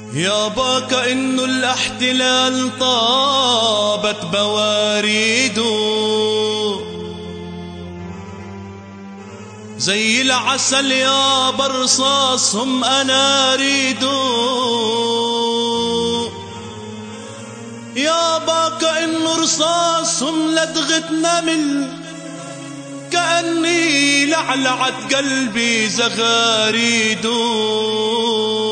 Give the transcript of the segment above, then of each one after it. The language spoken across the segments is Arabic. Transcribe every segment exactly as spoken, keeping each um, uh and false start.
يابا كأنه الاحتلال طابت بواريده، زي العسل يابا رصاصهم أنا ريدو. يابا كأنه رصاصهم لدغة نمل، كأني لعلعت قلبي زغاريدو.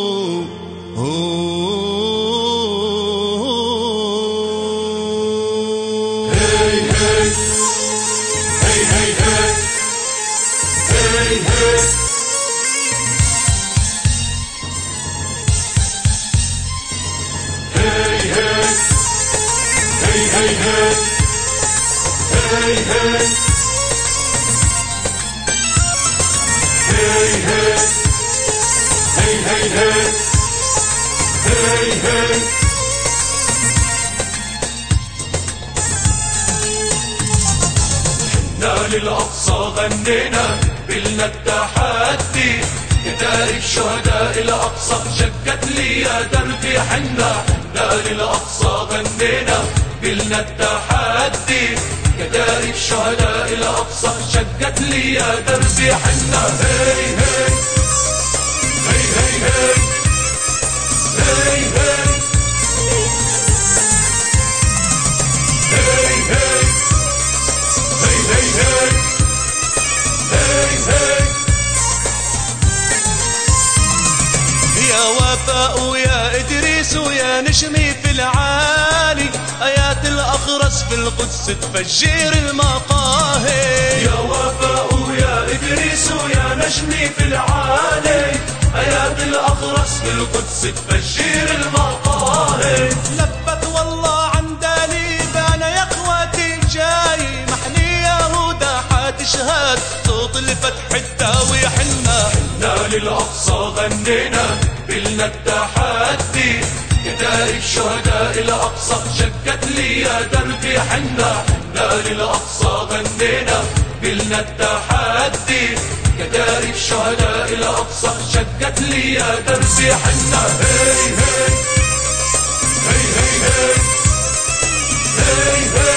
للأقصى غنينا بلنا التحدي، تاريخ شهداء الأقصى شكت لي يا دربي حنا. حنا للأقصى غنينا بلنا التحدي، تاريخ شهداء الأقصى شكت لي يا دربي حنا. هي هي هي هي هي هي يا وفاء ويا إدريس ويا نجمي في العالي، آيات الأخرس في القدس تفجر المقاهي. يا وفاء ويا إدريس ويا نجمي في العالي، آيات الأخرس في القدس تفجر المقاهي. لبت والله عن داليب أنا يا إخواتي جاي، محني يهودا حتشهد صوت الفتح الداوي حنا. حنا للأقصى غنينا بلنا التحدي، تاريخ شهداء الأقصى شكت لي يا دربي حنا. حنا للأقصى غنينا بلنا التحدي، تاريخ شهداء الأقصى شكت لي يا دربي حنا. هي هي هي هي هي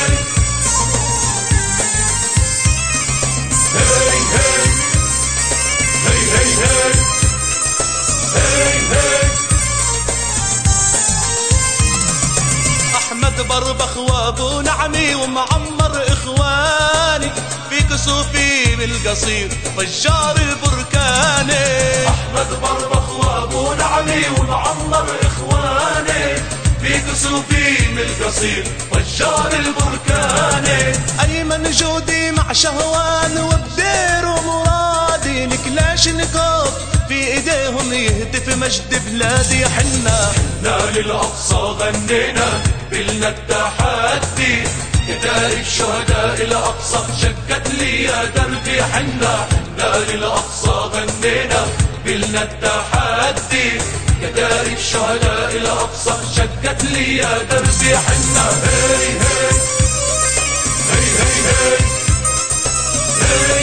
أحمد بربخ وابو نعمي ومعمر إخواني، في كسوفي بالقصير فجار البركاني. أحمد بربخ وابو نعمي ومعمر إخواني، في كسوفي بالقصير فجار البركاني. أيمن جودي مع شهوان وبدير ومرادي، نكلاش نكوب في ايديهم يهتف مجد بلادي حنا. حنا للأقصى غنينا بلنا التحدي، تاريخ شهداء الأقصى شكت لي يا دربي حنا. حنا للأقصى غنينا بلنا التحدي، تاريخ شهداء الأقصى شكت لي يا دربي حنا. هي هي هي هي هي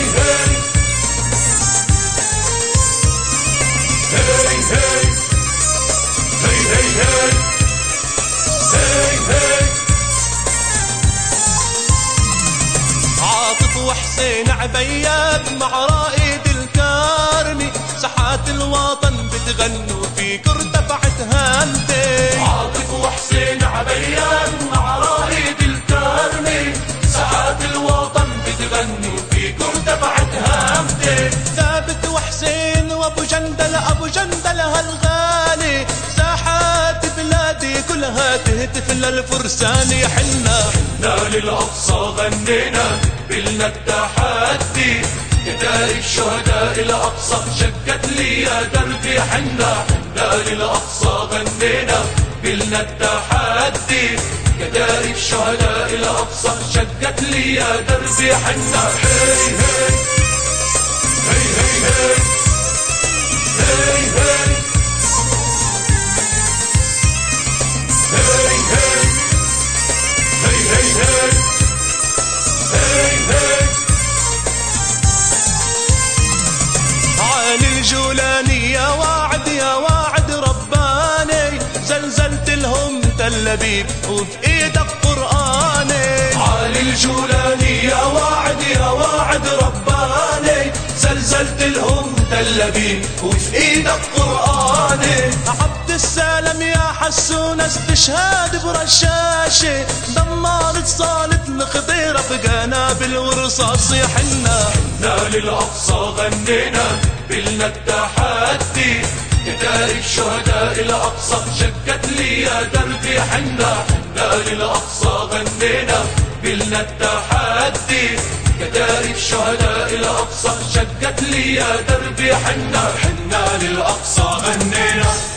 عاطف وحسين عبيات مع رائد الكارمي، ساحات الوطن بتغنوا فيك ارتفعت هامتي. عاطف وحسين عبيات مع رائد الكارمي، ساحات الوطن بتغنوا فيك ارتفعت هامتي. ثابت وحسين وابو جندل ابو جندل هالغالي، ساحات بلادي كلها تهتف للفرسان يا حنا. حنا للأقصى غنينا بلنا التحدي، تاريخ شهداء الأقصى شكت لي يا دربي حنا. حنا للأقصى غنينا بلنا التحدي، تاريخ شهداء الأقصى شكت لي يا دربي حنا. هي هي هي هي هي هي عالي الجولاني يا واعد يا واعد رباني، زلزلت لهم تل أبيب وفي ايدك قرآني. علي الجولاني يا واعد يا واعد رباني، زلزلت لهم تل أبيب وفي ايدك قرآني. عبد السلام يا حسون استشهاد برشاشة، دمرت صالة الخضيرة في قنابل ورصاص حنا. حنا للأقصى غنينا بلنا التحدي، تاريخ شهداء الأقصى شكت لي يا دربي حنا. حنا للأقصى غنينا بلنا التحدي، تاريخ شهداء الأقصى شكت لي يا دربي حنا. حنا للأقصى غنينا